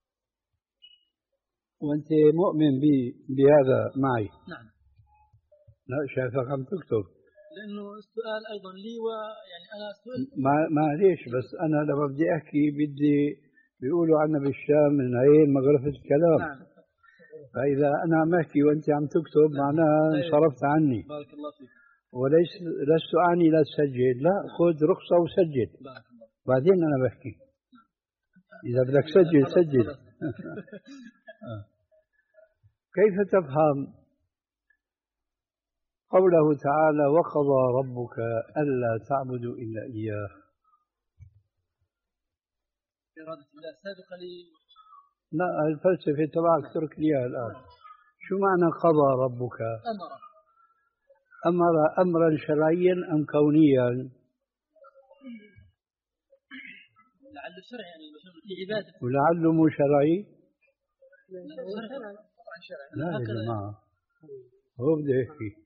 وأنت مؤمن بهذا معي؟ نعم. لا شايفك عم تكتب. لأنه السؤال أيضا لي ويعني أنا سئلت. ما معليش، بس أنا لما بدي أحكي بدي بيقولوا عنا بالشام من عين مغرفة الكلام. نعم. فإذا أنا عم أحكي وأنت عم تكتب معناها انصرفت عني. بارك الله فيك. وليس لست أعني لا تسجل، لا خذ رخصة وسجل. بارك الله. بعدين أنا بحكي. إذا بدك سجل سجل. كيف تفهم قوله تعالى وقضى ربك ألا تعبدوا إلا إياه؟ إرادة الله سابقة لي. لا الفلسفة تبعك ترك لي الآن. شو معنى قضى ربك؟ أمر. أمر أمرا شرعيا أم كونيا؟ لعله شرعي يعني في عبادة ولعله مو شرعي؟ لا يا جماعة هو بده يحكي.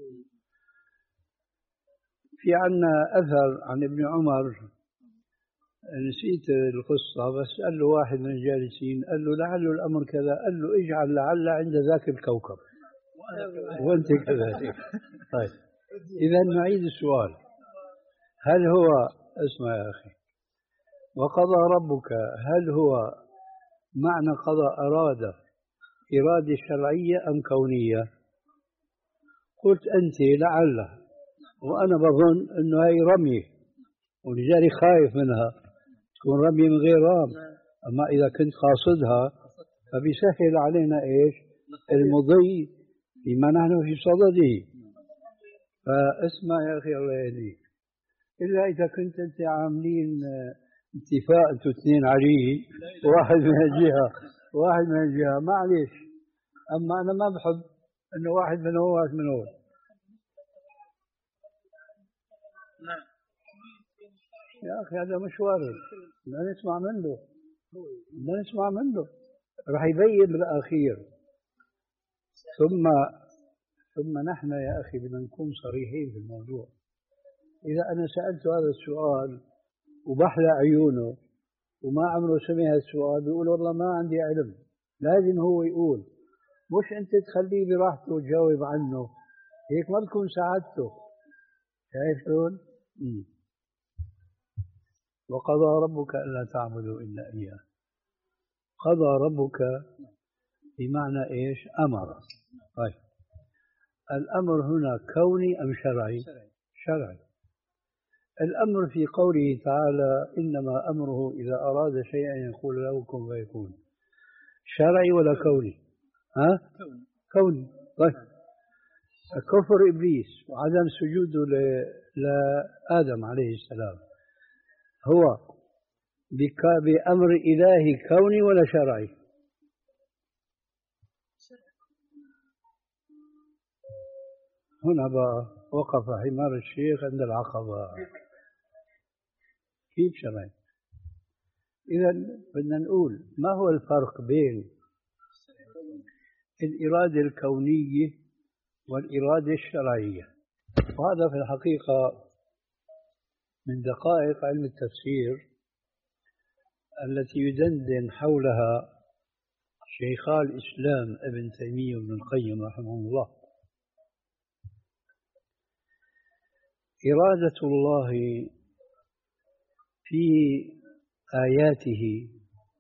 في عنا أثر عن ابن عمر، نسيت القصة، بس قال له واحد من الجالسين قال له لعل الأمر كذا، قال له اجعل لعل عند ذاك الكوكب وأنت كذلك. طيب إذا نعيد السؤال، هل هو اسمع يا أخي، وقضى ربك، هل هو معنى قضى أراد إرادة شرعية أم كونية؟ قلت أنت لعل، وأنا بظن أنه هي رمية ولذلك خايف منها تكون رمية من غير رام، أما إذا كنت قاصدها فبيسهل علينا إيش المضي فيما نحن في صدده. فاسمع يا أخي الله يهديك، إلا إذا كنت أنت عاملين اتفاق أنتوا اثنين عليه، واحد من الجهة واحد من الجهة معلش، أما أنا ما بحب أنه واحد من هو واحد من هو. نعم يا أخي هذا مش وارد، لا نسمع منه لا نسمع منه رح يبين بالأخير. ثم ثم نحن يا أخي بدنا نكون صريحين في الموضوع. إذا أنا سألت هذا السؤال وبحلى عيونه وما عمره سمع السؤال بيقول والله ما عندي علم، لازم هو يقول، مش أنت تخليه براحته وتجاوب عنه، هيك ما بتكون ساعدته. شايف شلون؟ وقضى ربك ألا تعبدوا إلا إياه. قضى ربك بمعنى إيش؟ أمر. طيب الأمر هنا كوني أم شرعي؟ شرعي. الأمر في قوله تعالى إنما أمره إذا أراد شيئا يقول له كن فيكون، شرعي ولا كوني؟ ها؟ كوني. طيب كفر إبليس وعدم سجوده لآدم عليه السلام هو بأمر إلهي كوني ولا شرعي؟ هنا بقى وقف حمار الشيخ عند العقبة، كيف شرعي؟ إذا بدنا نقول ما هو الفرق بين الإرادة الكونية والإرادة الشرعية؟ وهذا في الحقيقة من دقائق علم التفسير التي يدندن حولها شيخا الإسلام ابن تيمية وابن القيم رحمه الله. إرادة الله في آياته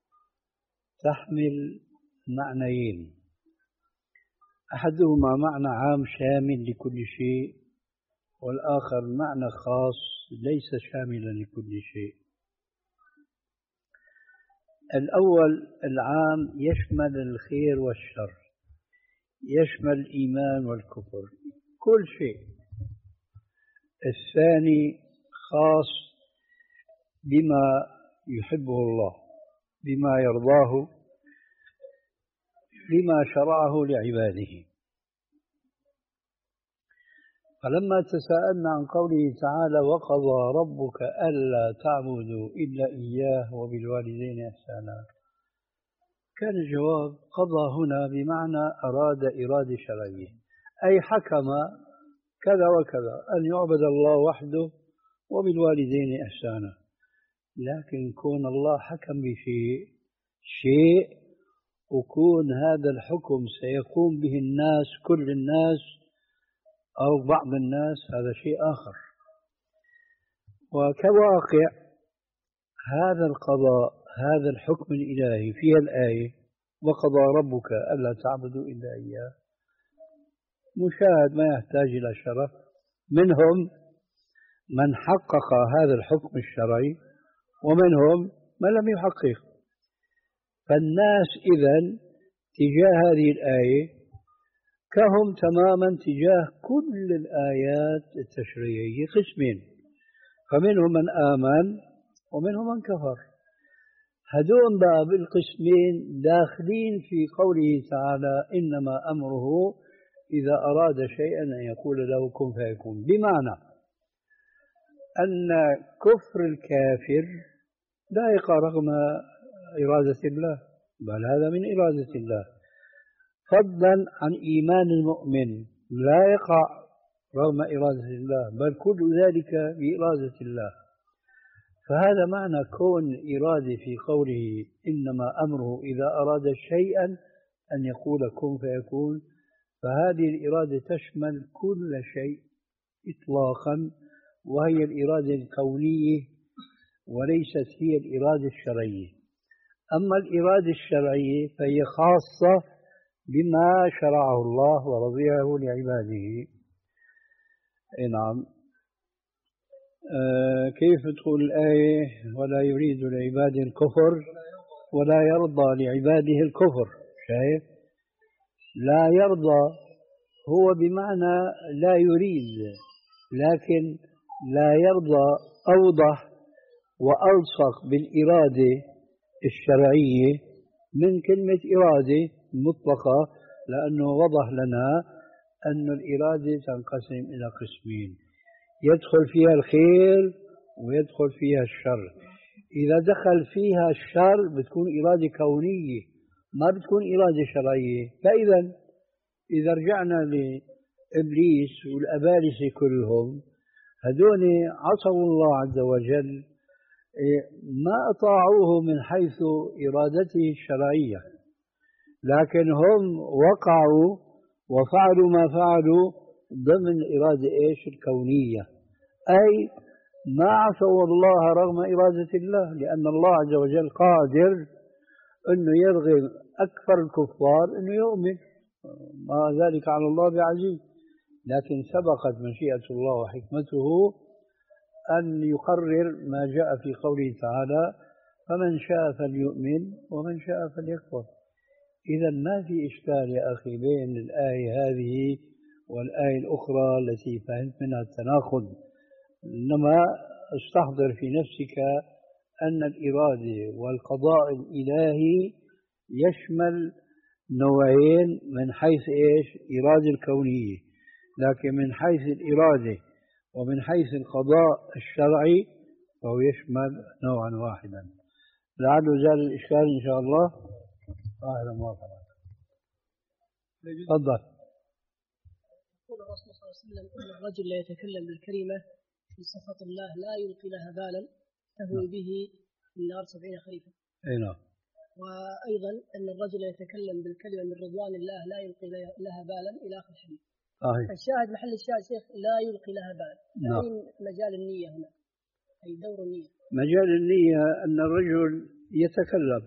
تحمل معنيين، أحدهما معنى عام شامل لكل شيء، والآخر معنى خاص ليس شاملا لكل شيء. الأول العام يشمل الخير والشر، يشمل الإيمان والكفر، كل شيء. الثاني خاص بما يحبه الله، بما يرضاه، بما شرعه لعباده. فلما تساءلنا عن قوله تعالى وقضى ربك ألا تعبدوا إلا إياه وبالوالدين إحسانا، كان الجواب قضى هنا بمعنى أراد إرادة شرعية، أي حكم كذا وكذا أن يعبد الله وحده وبالوالدين إحسانا. لكن كون الله حكم بشيء شيء وكون هذا الحكم سيقوم به الناس كل الناس أو بعض الناس هذا شيء آخر. وكواقع هذا القضاء هذا الحكم الإلهي فيها الآية وقضى ربك ألا تعبدوا إلا إياه مشاهد ما يحتاج إلى شرف، منهم من حقق هذا الحكم الشرعي ومنهم من لم يحقق. فالناس إذن تجاه هذه الآية كهم تماما تجاه كل الآيات التشريعية قسمين، فمنهم من آمن ومنهم من كفر. هدول بقى بالقسمين داخلين في قوله تعالى إنما أمره إذا أراد شيئا أن يقول له كن فيكون، بمعنى أن كفر الكافر لا يقع رغم إرادة الله، بل هذا من إرادة الله، فضلا عن إيمان المؤمن لا يقع رغم إرادة الله، بل كل ذلك بإرادة الله. فهذا معنى كون إرادة في قوله إنما أمره إذا أراد شيئا أن يقول كن فيكون، فهذه الإرادة تشمل كل شيء إطلاقا، وهي الإرادة الكونية وليست هي الإرادة الشرعية. أما الإرادة الشرعية فهي خاصة بما شرعه الله ورضيه لعباده. نعم. آه كيف تقول الآية ولا يريد لعباده الكفر ولا يرضى لعباده الكفر؟ شايف؟ لا يرضى هو بمعنى لا يريد، لكن لا يرضى أوضح وألصق بالإرادة الشرعية من كلمة إرادة مطلقة، لأنه وضح لنا أن الإرادة تنقسم إلى قسمين، يدخل فيها الخير ويدخل فيها الشر. إذا دخل فيها الشر بتكون إرادة كونية، ما بتكون إرادة شرعية. فإذا إذا رجعنا لإبليس والأبالسة كلهم، هدول عصوا الله عز وجل، ما أطاعوه من حيث إرادته الشرعية، لكن هم وقعوا وفعلوا ما فعلوا ضمن إرادة إيش؟ الكونية، أي ما عصوا الله رغم إرادة الله، لأن الله عز وجل قادر أنه يرغم أكثر الكفار أنه يؤمن، ما ذلك على الله بعزيز، لكن سبقت مشيئة الله وحكمته أن يقرر ما جاء في قوله تعالى فمن شاء فليؤمن ومن شاء فليكفر. إذا ما في إشكال يا أخي بين الآية هذه والآية الأخرى التي فهمت منها التناقض، إنما استحضر في نفسك أن الإرادة والقضاء الإلهي يشمل نوعين من حيث إيش؟ إرادة الكونية، لكن من حيث الإرادة ومن حيث القضاء الشرعي فهو يشمل نوعا واحدا. لعله زال الإشكال إن شاء الله. أهلا وسهلا. تفضل. يقول الرسول صلى الله عليه وسلم ان الرجل لا يتكلم بالكلمه في سخط الله لا يلقي لها بالا تهوي به في النار سبعين خريفا. اي نعم. وايضا ان الرجل يتكلم بالكلمه من رضوان الله لا يلقي لها بالا الى اخر الحديث. صحيح. الشاهد محل الشاهد شيخ لا يلقي لها بالا. نعم. اين مجال النيه هنا؟ اي دور النيه؟ مجال النيه ان الرجل يتكلم،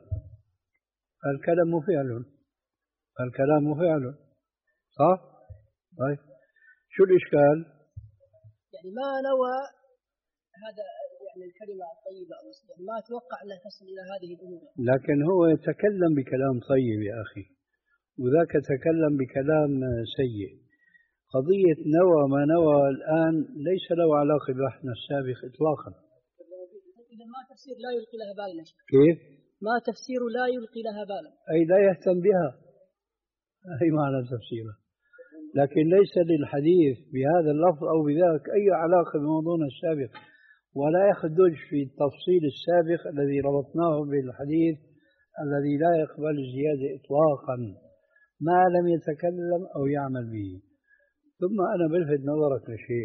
الكلام فعل، الكلام فعل، صح؟ طيب شو الإشكال؟ يعني ما نوى هذا يعني الكلمة الطيبة أو يعني ما أتوقع أنها تصل إلى هذه الأمور، لكن هو يتكلم بكلام طيب يا أخي، وذاك تكلم بكلام سيء. قضية نوى ما نوى الآن ليس له علاقة ببحثنا السابق إطلاقا. إذا ما تفسير لا يلقي لها بالا. كيف؟ ما تفسير لا يلقي لها بالا؟ أي لا يهتم بها، أي معنى تفسيره، لكن ليس للحديث بهذا اللفظ أو بذاك أي علاقة بموضوعنا السابق، ولا يخدج في التفصيل السابق الذي ربطناه بالحديث الذي لا يقبل الزيادة إطلاقا ما لم يتكلم أو يعمل به. ثم أنا بلفت نظرك لشيء،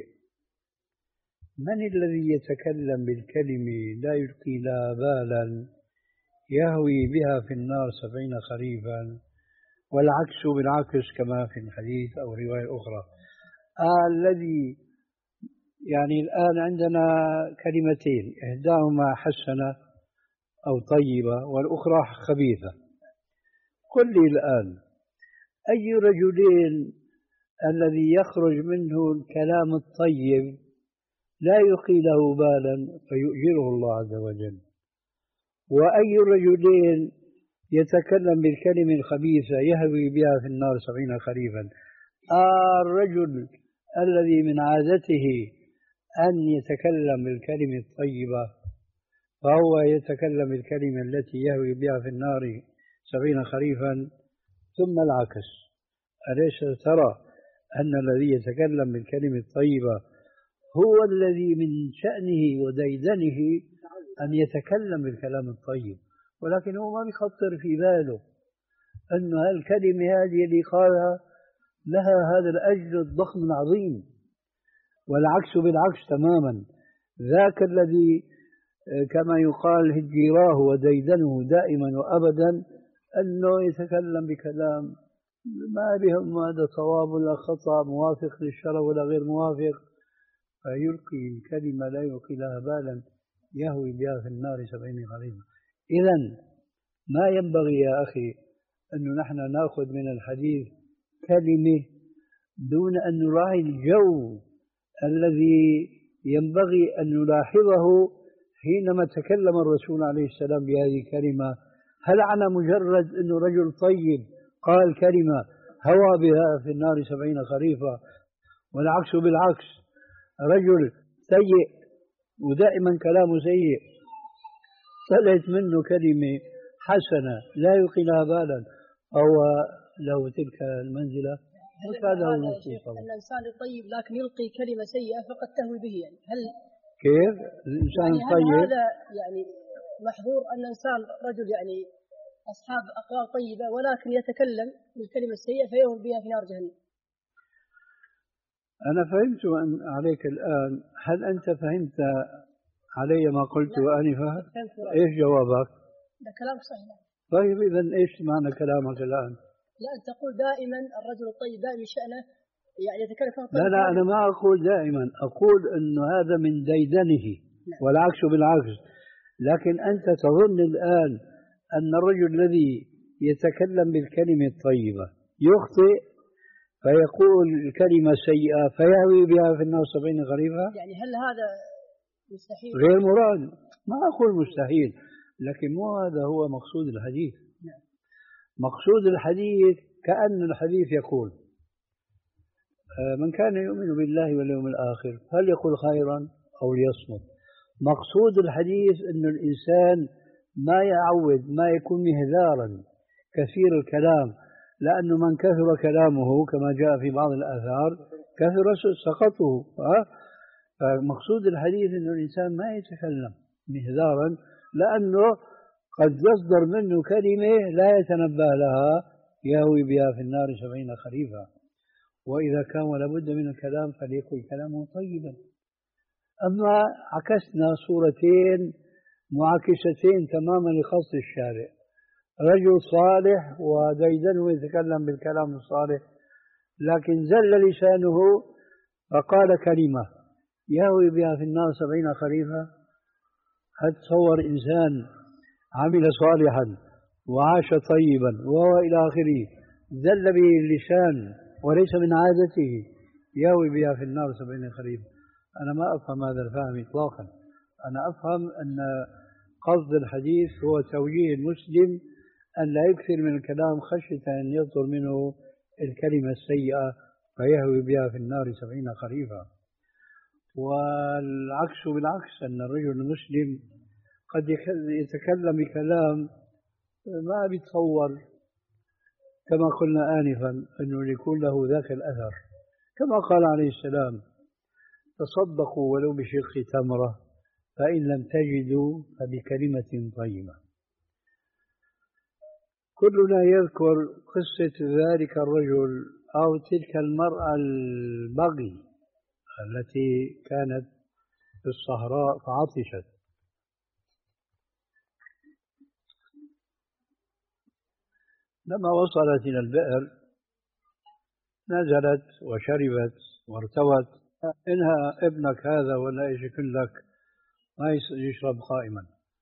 من الذي يتكلم بالكلمة لا يلقي لها بالا يهوي بها في النار سبعين خريفا، والعكس بالعكس كما في الحديث أو رواية أخرى. آه الذي يعني الآن عندنا كلمتين، إحداهما حسنة أو طيبة والأخرى خبيثة. قل لي الآن أي رجلين الذي يخرج منه الكلام الطيب لا يلقي له بالا فيؤجره الله عز وجل، وأي رجلين يتكلم بالكلمة الخبيثة يهوي بها في النار سبعين خريفا؟ آه الرجل الذي من عادته أن يتكلم بالكلمة الطيبة فهو يتكلم بالكلمة التي يهوي بها في النار سبعين خريفا، ثم العكس. أليس ترى أن الذي يتكلم بالكلمة الطيبة هو الذي من شأنه وديدنه أن يتكلم بالكلام الطيب، ولكن هو ما بيخطر في باله أن هالكلمة هذه اللي قالها لها هذا الأجر الضخم العظيم. والعكس بالعكس تماما، ذاك الذي كما يقال هجيراه وديدنه دائما وأبدا أنه يتكلم بكلام ما بهم هذا صواب ولا خطأ، موافق للشرع ولا غير موافق، فيلقي الكلمة لا يلقي لها بالا يهوي بها في النار سبعين خريفا. إذن ما ينبغي يا أخي أن نحن نأخذ من الحديث كلمة دون أن نراعي الجو الذي ينبغي أن نلاحظه حينما تكلم الرسول عليه السلام بهذه الكلمة. هل على مجرد أن رجل طيب قال كلمة هوى بها في النار سبعين خريفا، والعكس بالعكس، رجل سيء ودائما كلامه سيء طلعت منه كلمة حسنة لا يلقي لها بالا أو له تلك المنزلة؟ هذا هو المقصود. أن الإنسان الطيب لكن يلقي كلمة سيئة فقد تهوي به، يعني هل كيف الإنسان يعني الطيب؟ هل هذا يعني محظور أن الإنسان رجل يعني أصحاب أقوال طيبة ولكن يتكلم بالكلمة السيئة فيهوي بها في نار جهنم؟ أنا فهمت عليك الآن، هل أنت فهمت علي ما قلت آنفا؟ إيش جوابك؟ ده كلام صحيح. طيب إذن إيش معنى كلامك الآن؟ لا أنت تقول دائما الرجل الطيب دائما شأنه يعني يتكلم كما لا لا أنا ما أقول دائما، أقول أنه هذا من ديدنه والعكس بالعكس. لكن أنت تظن الآن أن الرجل الذي يتكلم بالكلمة الطيبة يخطئ فيقول الكلمة سيئة فيهوي بها في النار سبعين خريفا؟ يعني هل هذا مستحيل؟ غير مراد. ما أقول مستحيل، لكن مو هذا هو مقصود الحديث. مقصود الحديث كأن الحديث يقول من كان يؤمن بالله واليوم الآخر فليقل خيرا أو ليصمت. مقصود الحديث أن الإنسان ما يعود ما يكون مهذارا كثير الكلام، لأنه من كثر كلامه كما جاء في بعض الآثار كثر سقطه. فمقصود الحديث أن الإنسان ما يتكلم مهذارا، لأنه قد يصدر منه كلمة لا يتنبه لها يهوي بها في النار سبعين خريفا. وإذا كان لابد من الكلام فليكن كلامه طيبا. أما عكسنا صورتين معاكستين تماما لخص الشارع، رجل صالح وديدنه يتكلم بالكلام الصالح لكن زل لسانه فقال كلمة يهوي بها في النار سبعين خريفا. هل تصور إنسان عمل صالحا وعاش طيبا وهو إلى آخره زل به اللسان وليس من عادته يهوي بها في النار سبعين خريفا؟ أنا ما أفهم هذا الفهم إطلاقا. أنا أفهم أن قصد الحديث هو توجيه المسلم أن لا يكثر من الكلام خشية أن يصدر منه الكلمة السيئة فيهوي بها في النار سبعين خريفا. والعكس بالعكس، أن الرجل المسلم قد يتكلم بكلام ما بيتصور كما قلنا آنفا أنه يكون له ذاك الأثر، كما قال عليه السلام تصدقوا ولو بشق تمرة فإن لم تجدوا فبكلمة طيبة. كلنا يذكر قصة ذلك الرجل أو تلك المرأة البغي التي كانت في الصحراء فعطشت، لما وصلت إلى البئر نزلت وشربت وارتوت. إنها ابنك هذا ولا إيش لك ما يشرب قائما.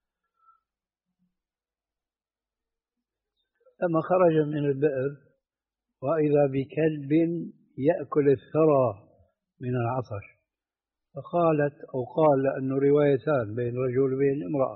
لما خرج من البئر وإذا بكلب يأكل الثرى من العطش، فقالت أو قال لأنه روايتان بين رجل وبين امرأة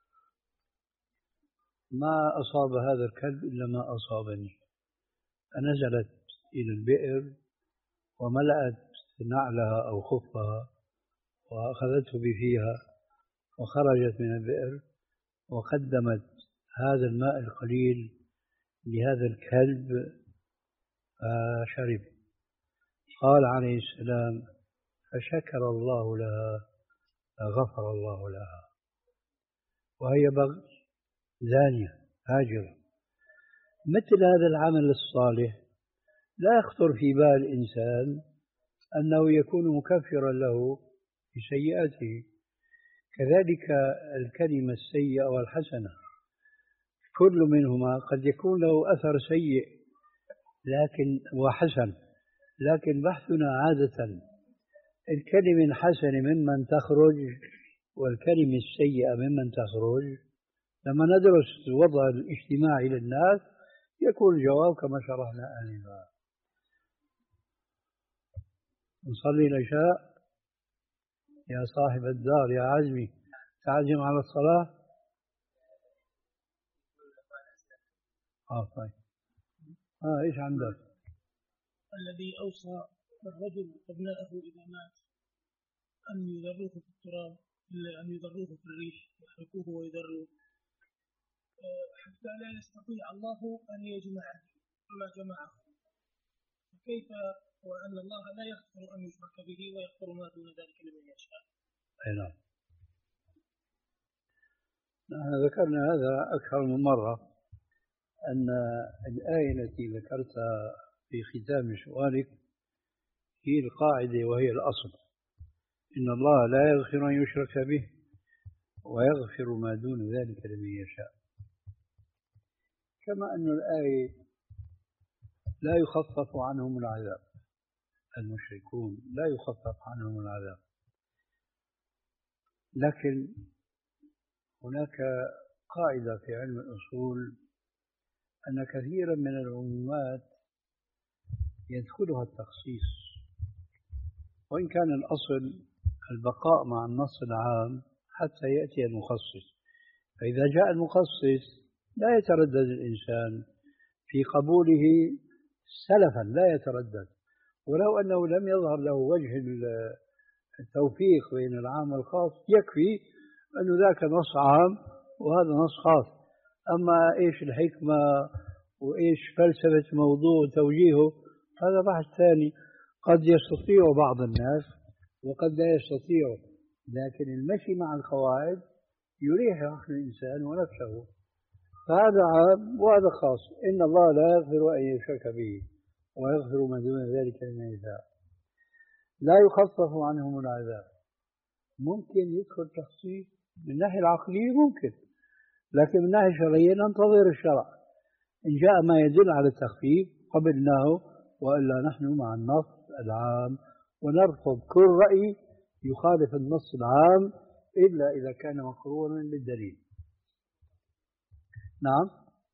ما أصاب هذا الكلب إلا ما أصابني. فنزلت إلى البئر وملأت نعلها أو خفها وأخذته بفيها وخرجت من البئر وقدمت هذا الماء القليل لهذا الكلب فشرب. قال عليه السلام: فشكر الله لها فغفر الله لها، وهي بغي زانية هاجرة. مثل هذا العمل الصالح لا يخطر في بال الإنسان أنه يكون مكفرا له بسيئاته. كذلك الكلمة السيئة والحسنة، كل منهما قد يكون له أثر سيء لكن وحسن، لكن بحثنا عادة الكلمة الحسنة ممن تخرج والكلمة السيئة ممن تخرج. لما ندرس الوضع الاجتماعي للناس يكون الجواب كما شرحنا آنفا. نصلي العشاء يا صاحب الدار يا عزمي، تعزم على الصلاة. آه طيب. آه إيش عندك؟ الذي أوصى الرجل أبنائه إذا مات أن يذروه في التراب إلا أن يذروه في الريح يحرقوه ويذروه حتى لا يستطيع الله أن يجمعه ما جمعه. كيف وأن الله لا يغفر أن يشرك به ويغفر ما دون ذلك لمن يشاء؟ أي نعم. نحن ذكرنا هذا أكثر من مرة، أن الآية التي ذكرتها في ختام سؤالك هي القاعدة وهي الأصل: إن الله لا يغفر أن يشرك به ويغفر ما دون ذلك لمن يشاء. كما أن الآية لا يخفف عنهم العذاب، المشركون لا يخفف عنهم العذاب، لكن هناك قاعدة في علم الأصول أن كثيرا من العمومات يدخلها التخصيص، وإن كان الأصل البقاء مع النص العام حتى يأتي المخصص. فإذا جاء المخصص لا يتردد الإنسان في قبوله سلفا، لا يتردد، ولو أنه لم يظهر له وجه التوفيق بين العام والخاص يكفي أنه ذاك نص عام وهذا نص خاص. أما إيش الحكمة وإيش فلسفة موضوع وتوجيهه هذا بحث ثاني، قد يستطيع بعض الناس وقد لا يستطيع، لكن المشي مع القواعد يريح عقل الإنسان ونفسه. فهذا عام وهذا خاص. إن الله لا يغفر أن يشرك به ويغفر ما دون ذلك لمن يشاء. لا يخفف عنهم العذاب. ممكن يدخل تخصيص من الناحية العقلية ممكن، لكن من الناحية الشرعية ننتظر الشرع. إن جاء ما يدل على التخفيف قبلناه، وإلا نحن مع النص العام ونرفض كل رأي يخالف النص العام إلا إذا كان مقرونا بالدليل. نعم.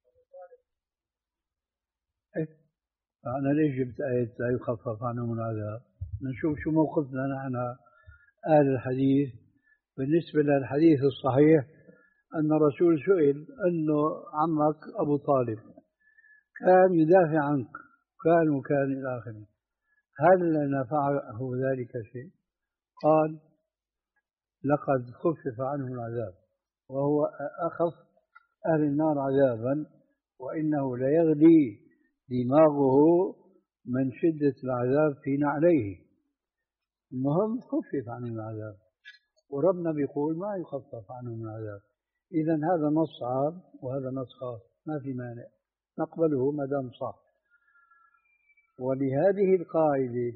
إيه؟ أنا ليش جبت آية لا يخفف عنهم العذاب؟ نشوف شو موقفنا نحن أهل الحديث بالنسبة للحديث الصحيح أن الرسول سئل أنه عمك أبو طالب كان يدافع عنك كان وكان إلى آخره، هل نفعه ذلك شيء؟ قال: لقد خفف عنه العذاب وهو أخف أهل النار عذابا، وإنه ليغلي دماغه من شدة العذاب في نعليه. المهم خفف عنه العذاب، وربنا بيقول ما يخفف عنهم العذاب. إذا هذا نص عام وهذا نص خاص، ما في مانع نقبله ما دام صح. ولهذه القاعدة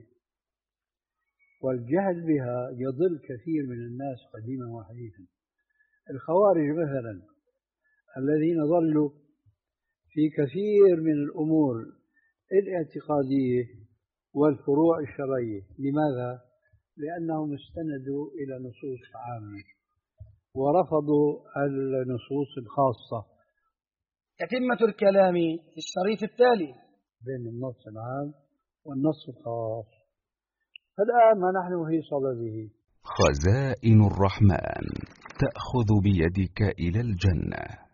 والجهل بها يضل كثير من الناس قديما وحديثا. الخوارج مثلا الذين ضلوا في كثير من الأمور الاعتقادية والفروع الشرعية، لماذا؟ لأنهم استندوا إلى نصوص عامة ورفضوا النصوص الخاصة. تتمة الكلام في الشريط التالي بين النص العام والنص الخاص. فالآن ما نحن في صدده. خزائن الرحمن تأخذ بيدك إلى الجنة.